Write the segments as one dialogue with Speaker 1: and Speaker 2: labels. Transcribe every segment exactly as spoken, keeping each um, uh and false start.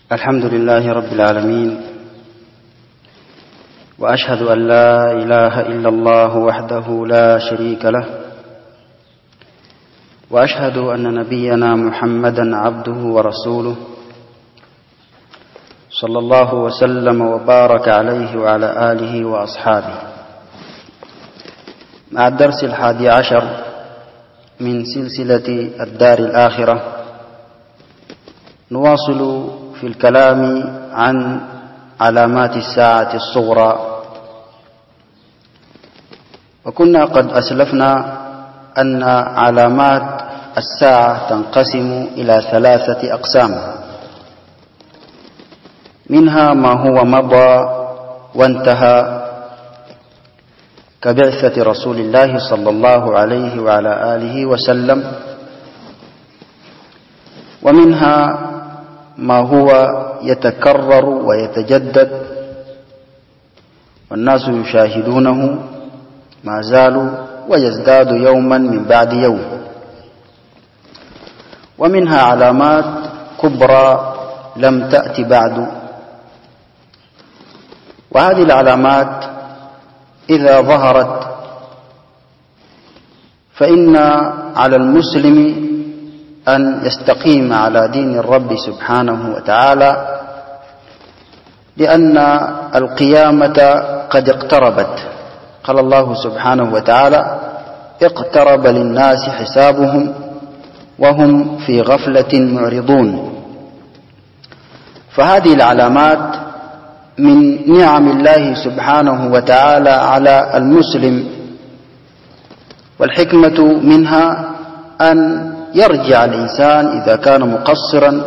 Speaker 1: الحمد لله رب العالمين، وأشهد أن لا إله إلا الله وحده لا شريك له، وأشهد أن نبينا محمدا عبده ورسوله صلى الله وسلم وبارك عليه وعلى آله وأصحابه. مع الدرس الحادي عشر من سلسلة الدار الآخرة، نواصل في الكلام عن علامات الساعة الصغرى. وكنا قد أسلفنا أن علامات الساعة تنقسم إلى ثلاثة أقسام، منها ما هو مضى وانتهى كبعثة رسول الله صلى الله عليه وعلى آله وسلم، ومنها ما هو يتكرر ويتجدد والناس يشاهدونه ما زالوا ويزداد يوما من بعد يوم، ومنها علامات كبرى لم تأتي بعد. وهذه العلامات إذا ظهرت فإن على المسلم أن يستقيم على دين الرب سبحانه وتعالى، لأن القيامة قد اقتربت. قال الله سبحانه وتعالى: اقترب للناس حسابهم وهم في غفلة معرضون. فهذه العلامات من نعم الله سبحانه وتعالى على المسلم، والحكمة منها أن يرجع الإنسان إذا كان مقصرا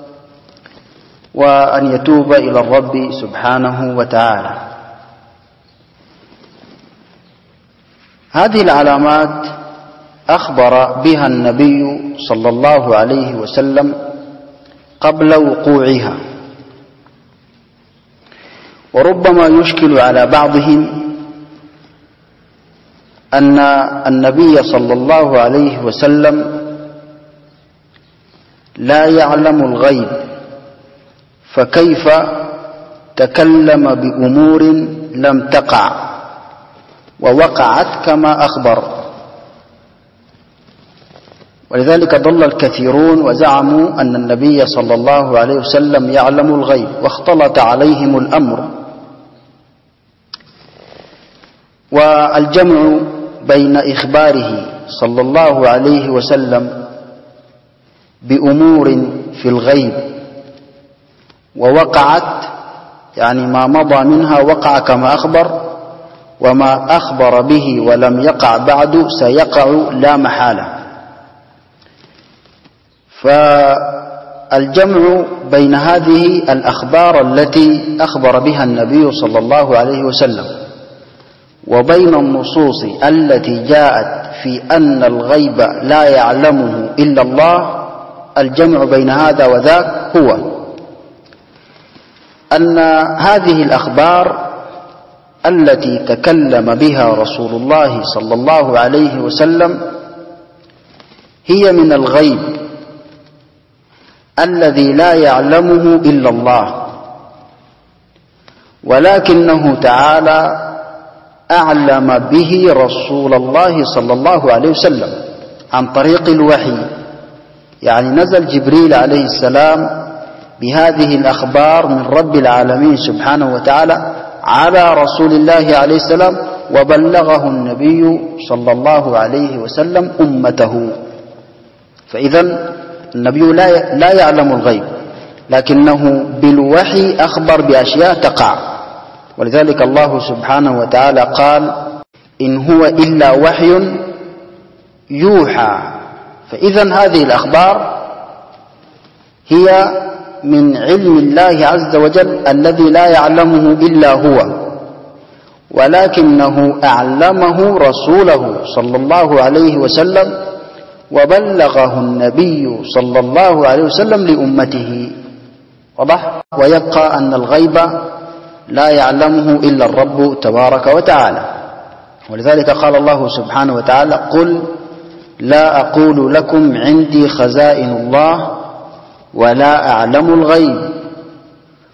Speaker 1: وأن يتوب إلى الرب سبحانه وتعالى. هذه العلامات أخبر بها النبي صلى الله عليه وسلم قبل وقوعها، وربما يشكل على بعضهم أن النبي صلى الله عليه وسلم لا يعلم الغيب، فكيف تكلم بأمور لم تقع ووقعت كما أخبر؟ ولذلك ضل الكثيرون وزعموا أن النبي صلى الله عليه وسلم يعلم الغيب، واختلط عليهم الأمر. والجمع بين إخباره صلى الله عليه وسلم بأمور في الغيب ووقعت، يعني ما مضى منها وقع كما أخبر، وما أخبر به ولم يقع بعد سيقع لا محالة. فالجمع بين هذه الأخبار التي أخبر بها النبي صلى الله عليه وسلم وبين النصوص التي جاءت في أن الغيب لا يعلمه إلا الله، الجمع بين هذا وذاك هو أن هذه الأخبار التي تكلم بها رسول الله صلى الله عليه وسلم هي من الغيب الذي لا يعلمه إلا الله، ولكنه تعالى أعلم به رسول الله صلى الله عليه وسلم عن طريق الوحي. يعني نزل جبريل عليه السلام بهذه الأخبار من رب العالمين سبحانه وتعالى على رسول الله عليه السلام، وبلغه النبي صلى الله عليه وسلم أمته. فإذا النبي لا لا يعلم الغيب، لكنه بالوحي أخبر بأشياء تقع. ولذلك الله سبحانه وتعالى قال: إن هو إلا وحي يوحى. فإذا هذه الأخبار هي من علم الله عز وجل الذي لا يعلمه إلا هو، ولكنه أعلمه رسوله صلى الله عليه وسلم، وبلغه النبي صلى الله عليه وسلم لأمته. واضح؟ ويبقى أن الغيب لا يعلمه إلا الرب تبارك وتعالى. ولذلك قال الله سبحانه وتعالى: قل لا أقول لكم عندي خزائن الله ولا أعلم الغيب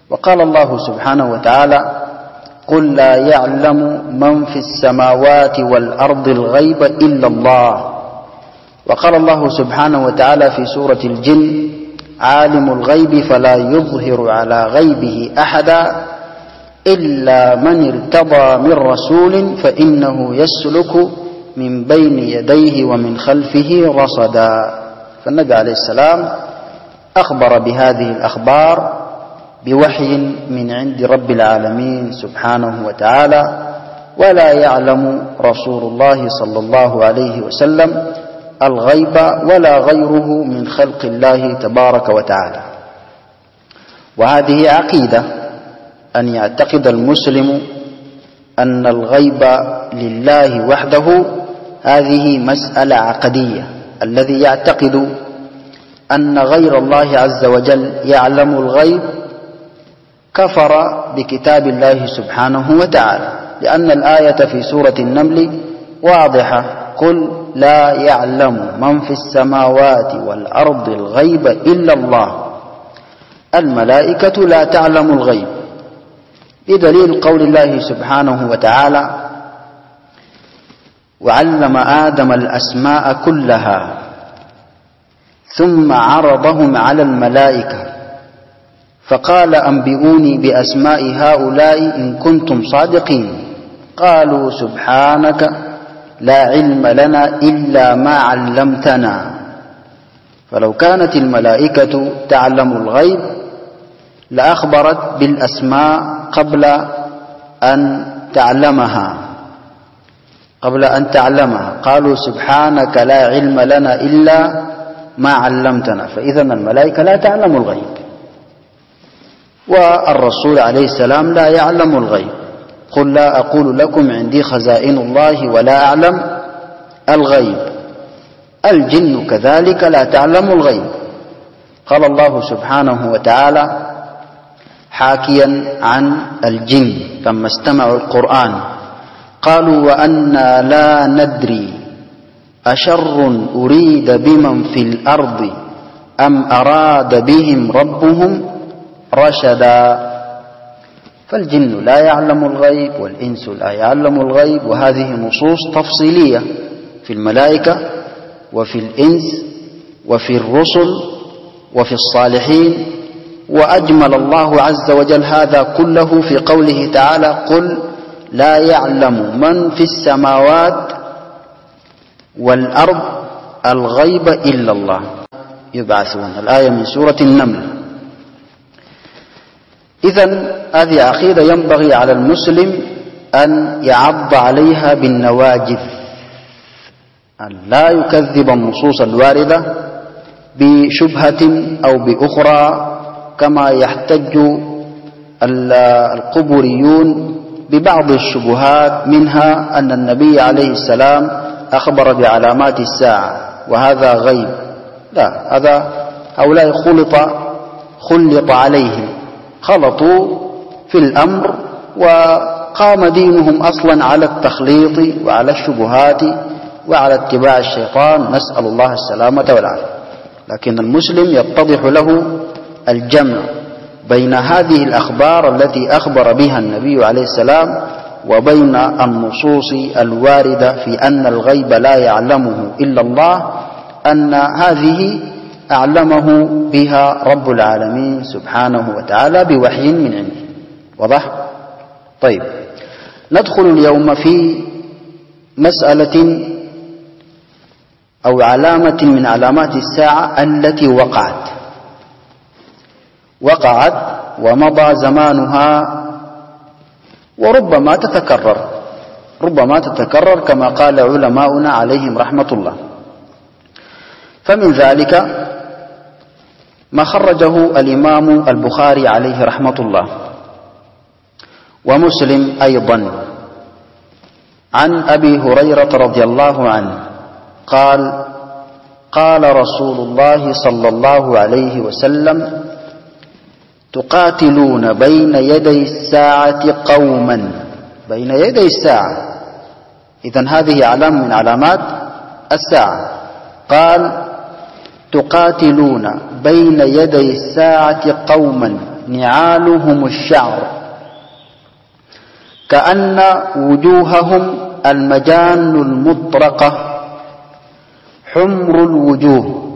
Speaker 1: وقال الله سبحانه وتعالى: قل لا يعلم من في السماوات والأرض الغيب إلا الله. وقال الله سبحانه وتعالى في سورة الجن: عالم الغيب فلا يظهر على غيبه أحدا إلا من ارتضى من رسول فإنه يسلك من بين يديه ومن خلفه رصدا. فالنبي عليه السلام أخبر بهذه الأخبار بوحي من عند رب العالمين سبحانه وتعالى، ولا يعلم رسول الله صلى الله عليه وسلم الغيب ولا غيره من خلق الله تبارك وتعالى. وهذه عقيدة، أن يعتقد المسلم أن الغيب لله وحده، هذه مسألة عقدية. الذي يعتقد أن غير الله عز وجل يعلم الغيب كفر بكتاب الله سبحانه وتعالى، لأن الآية في سورة النمل واضحة: قل لا يعلم من في السماوات والأرض الغيب إلا الله. الملائكة لا تعلم الغيب، بدليل قول الله سبحانه وتعالى: وعلم آدم الأسماء كلها ثم عرضهم على الملائكة فقال أنبئوني بأسماء هؤلاء إن كنتم صادقين قالوا سبحانك لا علم لنا إلا ما علمتنا. فلو كانت الملائكة تعلم الغيب لأخبرت بالأسماء قبل أن تعلمها قبل أن تعلمها قالوا سبحانك لا علم لنا إلا ما علمتنا. فإذا الملائكة لا تعلم الغيب، والرسول عليه السلام لا يعلم الغيب. قل لا أقول لكم عندي خزائن الله ولا أعلم الغيب. الجن كذلك لا تعلم الغيب. قال الله سبحانه وتعالى حاكيا عن الجن لما استمعوا القرآن: قالوا وأنا لا ندري أشر أريد بمن في الأرض أم أراد بهم ربهم رشدا. فالجن لا يعلم الغيب والإنس لا يعلم الغيب، وهذه نصوص تفصيلية في الملائكة وفي الإنس وفي الرسل وفي الصالحين. وأجمل الله عز وجل هذا كله في قوله تعالى: قل لا يعلم من في السماوات والأرض الغيب إلا الله يبعثون. الآية من سورة النمل. إذن هذه عقيدة ينبغي على المسلم أن يعض عليها بالنواجذ، أن لا يكذب النصوص الواردة بشبهة أو بأخرى، كما يحتج القبوريون ببعض الشبهات، منها أن النبي عليه السلام أخبر بعلامات الساعة وهذا غيب. لا، هذا هؤلاء خلط خلط عليهم، خلطوا في الأمر وقام دينهم أصلا على التخليط وعلى الشبهات وعلى اتباع الشيطان، نسأل الله السلامة والعافية. لكن المسلم يتضح له الجمع بين هذه الأخبار التي أخبر بها النبي عليه السلام وبين النصوص الواردة في أن الغيب لا يعلمه إلا الله، أن هذه أعلمه بها رب العالمين سبحانه وتعالى بوحي من عنده. واضح؟ طيب، ندخل اليوم في مسألة أو علامة من علامات الساعة التي وقعت وقعت ومضى زمانها، وربما تتكرر ربما تتكرر كما قال علماؤنا عليهم رحمة الله. فمن ذلك ما خرجه الإمام البخاري عليه رحمة الله ومسلم أيضا عن أبي هريرة رضي الله عنه قال: قال رسول الله صلى الله عليه وسلم: تقاتلون بين يدي الساعة قوما. بين يدي الساعة، إذن هذه علامة من علامات الساعة. قال: تقاتلون بين يدي الساعة قوما نعالهم الشعر كأن وجوههم المجان المطرقة حمر الوجوه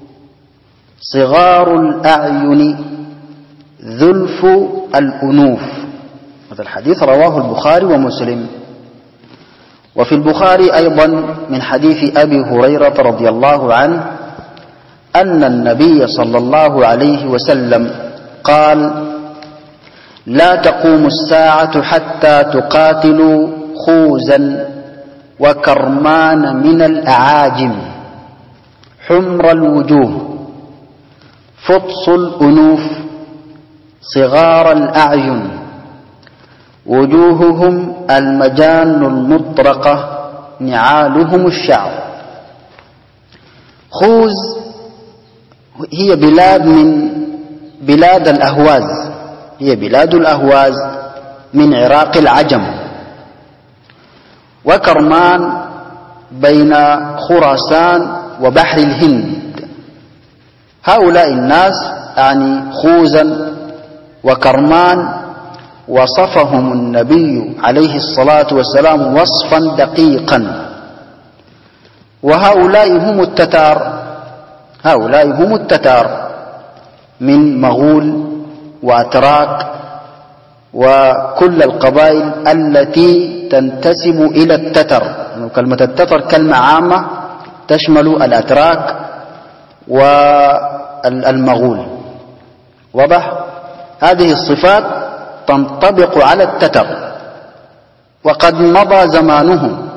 Speaker 1: صغار الأعين ذلف الأنوف. هذا الحديث رواه البخاري ومسلم. وفي البخاري أيضا من حديث أبي هريرة رضي الله عنه أن النبي صلى الله عليه وسلم قال: لا تقوم الساعة حتى تقاتلوا خوزا وكرمان من الأعاجم حمر الوجوه فطس الأنوف صغار الأعين وجوههم المجان المطرقة نعالهم الشعر. خوز هي بلاد من بلاد الأهواز، هي بلاد الأهواز من عراق العجم، وكرمان بين خراسان وبحر الهند. هؤلاء الناس يعني خوزا وكرمان وصفهم النبي عليه الصلاة والسلام وصفا دقيقا. وهؤلاء هم التتار، هؤلاء هم التتار من مغول وأتراك وكل القبائل التي تنتسب إلى التتر. كلمة التتر كلمة عامة تشمل الأتراك والمغول. واضح؟ هذه الصفات تنطبق على التتر، وقد مضى زمانهم.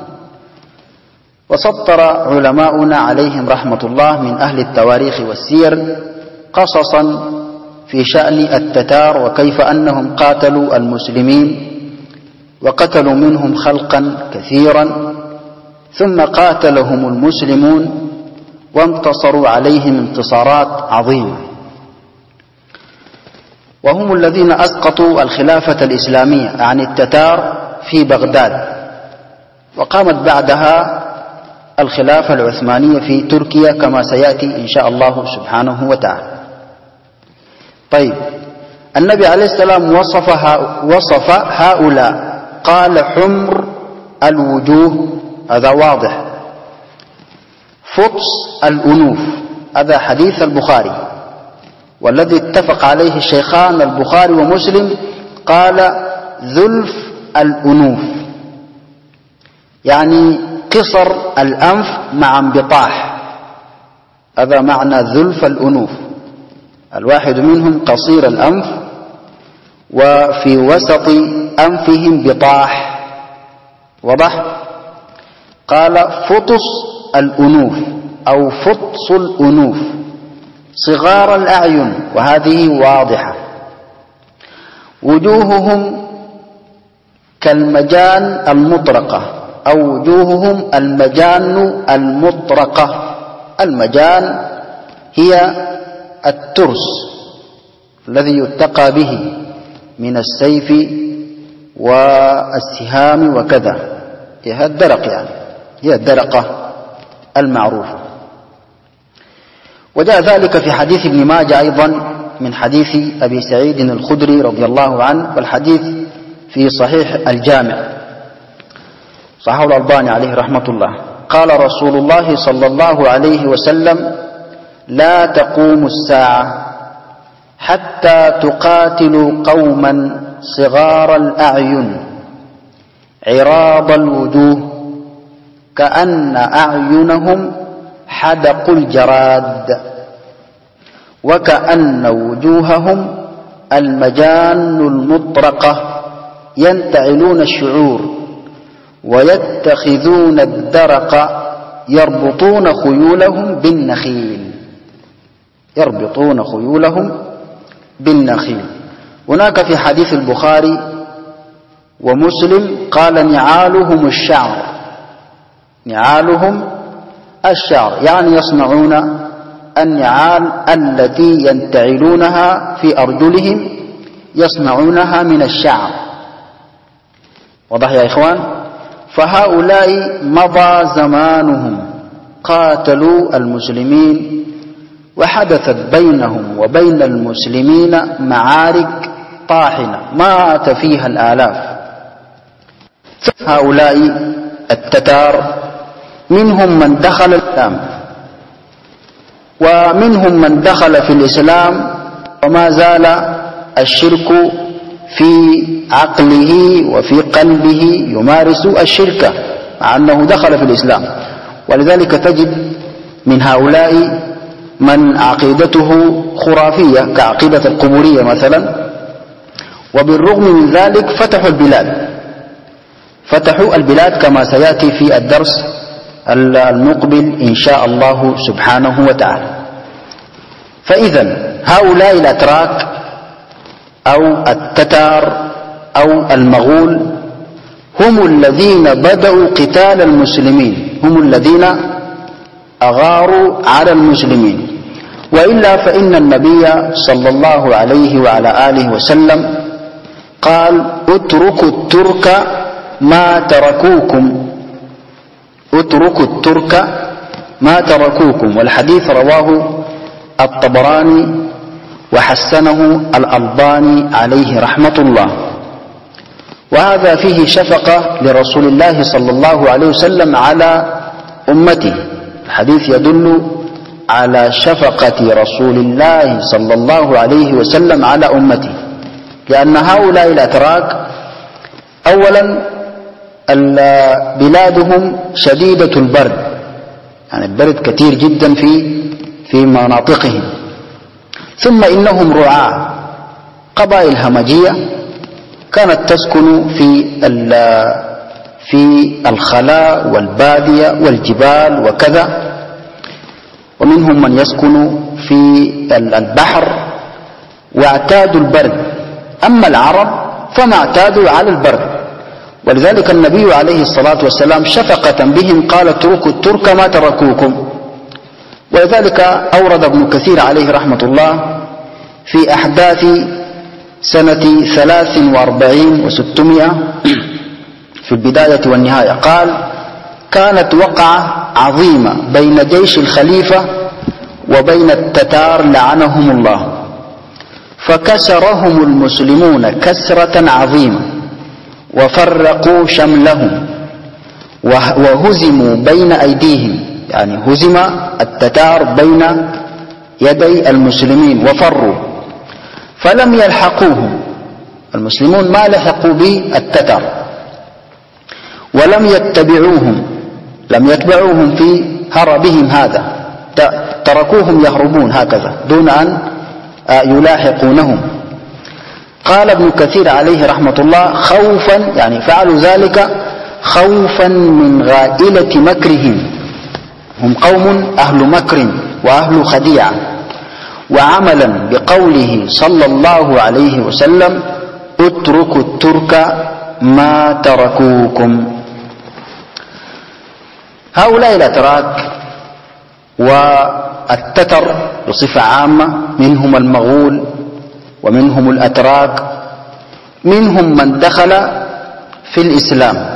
Speaker 1: وسطر علماؤنا عليهم رحمة الله من أهل التواريخ والسير قصصا في شأن التتار وكيف أنهم قاتلوا المسلمين وقتلوا منهم خلقا كثيرا، ثم قاتلهم المسلمون وانتصروا عليهم انتصارات عظيمة. وهم الذين أسقطوا الخلافة الإسلامية عن التتار في بغداد، وقامت بعدها الخلافة العثمانية في تركيا كما سيأتي إن شاء الله سبحانه وتعالى. طيب، النبي عليه السلام وصف وصف هؤلاء، قال حمر الوجوه، هذا واضح. فطس الأنوف، هذا حديث البخاري والذي اتفق عليه الشيخان البخاري ومسلم. قال ذلف الأنوف يعني قصر الأنف مع انبطاح، هذا معنى ذلف الأنوف. الواحد منهم قصير الأنف وفي وسط أنفهم بطاح. وضح؟ قال فطس الأنوف أو فطس الأنوف صغار الأعين، وهذه واضحة. وجوههم كالمجان المطرقة أو وجوههم المجان المطرقة. المجان هي الترس الذي يتقى به من السيف والسهام وكذا، هي الدرق، يعني هي الدرقة المعروفة. وجاء ذلك في حديث ابن ماجه أيضا من حديث أبي سعيد الخدري رضي الله عنه، والحديث في صحيح الجامع صححه الألباني عليه رحمة الله. قال رسول الله صلى الله عليه وسلم: لا تقوم الساعة حتى تقاتلوا قوما صغار الأعين عراض الوجوه كأن أعينهم حدق الجراد وكأن وجوههم المجان المطرقة ينتعلون الشعور ويتخذون الدرق يربطون خيولهم بالنخيل، يربطون خيولهم بالنخيل. هناك في حديث البخاري ومسلم قال: نعالهم الشعر، نعالهم الشعر يعني يصنعون النعال التي ينتعلونها في أرجلهم يصنعونها من الشعر. واضح يا إخوان؟ فهؤلاء مضى زمانهم، قاتلوا المسلمين وحدثت بينهم وبين المسلمين معارك طاحنة مات فيها الآلاف. هؤلاء التتار منهم من دخل الإسلام ومنهم من دخل في الإسلام وما زال الشرك في عقله وفي قلبه يمارس الشرك مع أنه دخل في الإسلام. ولذلك تجد من هؤلاء من عقيدته خرافية كعقيدة القبورية مثلا، وبالرغم من ذلك فتحوا البلاد فتحوا البلاد كما سيأتي في الدرس المقبل إن شاء الله سبحانه وتعالى. فإذا هؤلاء الأتراك أو التتار أو المغول هم الذين بدأوا قتال المسلمين، هم الذين أغاروا على المسلمين. وإلا فإن النبي صلى الله عليه وعلى آله وسلم قال اتركوا الترك ما تركوكم، اتركوا الترك ما تركوكم. والحديث رواه الطبراني وحسنه الألباني عليه رحمة الله. وهذا فيه شفقة لرسول الله صلى الله عليه وسلم على أمته. الحديث يدل على شفقة رسول الله صلى الله عليه وسلم على أمته، لأن هؤلاء الأتراك أولا بلادهم شديدة البرد، يعني البرد كثير جدا في في مناطقهم. ثم إنهم رعاة، قبائل همجية كانت تسكن في في الخلاء والبادية والجبال وكذا، ومنهم من يسكن في البحر واعتادوا البرد. أما العرب فما اعتادوا على البرد، ولذلك النبي عليه الصلاة والسلام شفقة بهم قال اتركوا الترك ما تركوكم. ولذلك أورد ابن كثير عليه رحمة الله في أحداث سنة ثلاث وأربعين وستمائة في البداية والنهاية قال كانت وقعة عظيمة بين جيش الخليفة وبين التتار لعنهم الله، فكسرهم المسلمون كسرة عظيمة وفرقوا شملهم وهزموا بين أيديهم، يعني هزم التتار بين يدي المسلمين وفروا، فلم يلحقوهم المسلمون، ما لحقوا بالتتار ولم يتبعوهم، لم يتبعوهم في هربهم هذا، تركوهم يهربون هكذا دون أن يلاحقونهم. قال ابن كثير عليه رحمة الله خوفا، يعني فعلوا ذلك خوفا من غائلة مكرهم، هم قوم أهل مكر وأهل خديعة، وعملا بقوله صلى الله عليه وسلم اتركوا الترك ما تركوكم. هؤلاء الأتراك والتتر بصفة عامة، منهم المغول ومنهم الأتراك، منهم من دخل في الإسلام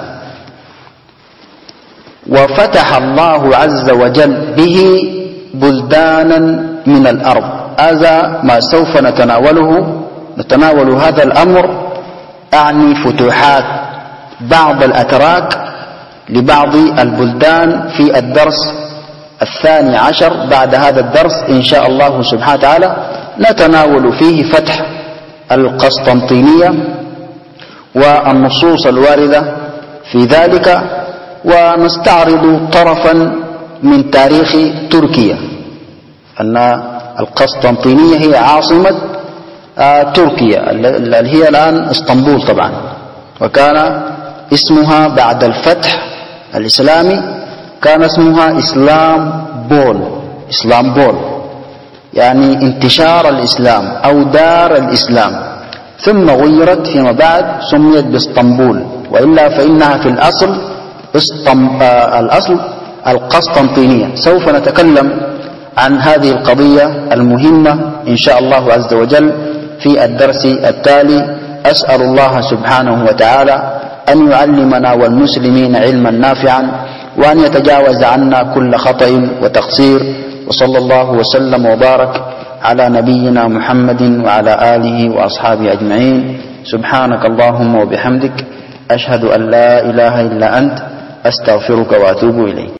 Speaker 1: وفتح الله عز وجل به بلدانا من الأرض. هذا ما سوف نتناوله، نتناول هذا الأمر، أعني فتوحات بعض الأتراك لبعض البلدان في الدرس الثاني عشر بعد هذا الدرس إن شاء الله سبحانه وتعالى. نتناول فيه فتح القسطنطينية والنصوص الواردة في ذلك، ونستعرض طرفا من تاريخ تركيا، أن القسطنطينية هي عاصمة تركيا اللي هي الآن اسطنبول طبعا، وكان اسمها بعد الفتح الإسلامي كان اسمها إسلام بول، إسلام بول يعني انتشار الإسلام أو دار الإسلام، ثم غيرت فيما بعد سميت باسطنبول، وإلا فإنها في الأصل الأصل القسطنطينية. سوف نتكلم عن هذه القضية المهمة إن شاء الله عز وجل في الدرس التالي. أسأل الله سبحانه وتعالى أن يعلمنا والمسلمين علما نافعا، وأن يتجاوز عنا كل خطأ وتقصير. وصلى الله وسلم وبارك على نبينا محمد وعلى آله وأصحابه أجمعين. سبحانك اللهم وبحمدك، أشهد أن لا إله إلا أنت، أستغفرك وأتوب إليك.